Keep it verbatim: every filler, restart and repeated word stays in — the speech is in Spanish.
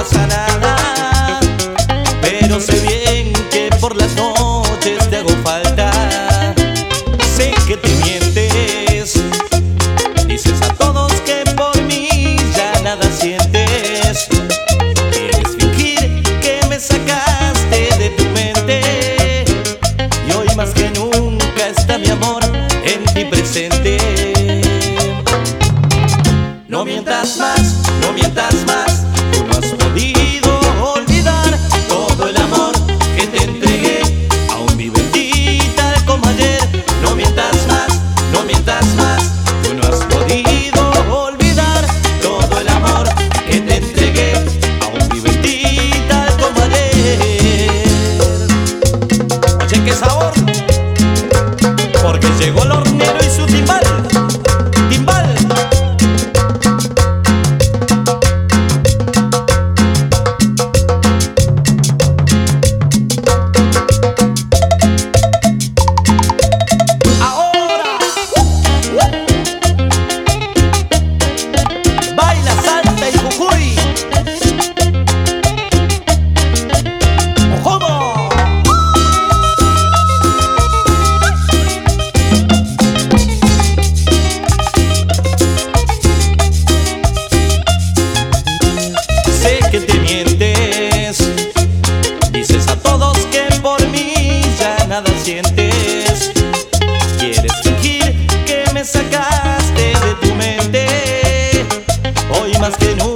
pasa nada, pero sé bien que por las noches te hago falta. Sé que te mientes, dices a todos que por mí ya nada sientes. Quieres fingir que me sacaste de tu mente, y hoy más que nunca está mi amor en ti presente. No mientas más, no mientas más, tú no has podido olvidar todo el amor que te entregué. Aún mi bendita como ayer. No mientas más, no mientas más, tú no has podido olvidar todo el amor que te entregué. Aún mi bendita como ayer. Oye, qué sabor, porque llegó el hornero y su timbal. Timbal. Que te mientes, dices a todos que por mí ya nada sientes. Quieres fingir que me sacaste de tu mente, hoy más que nunca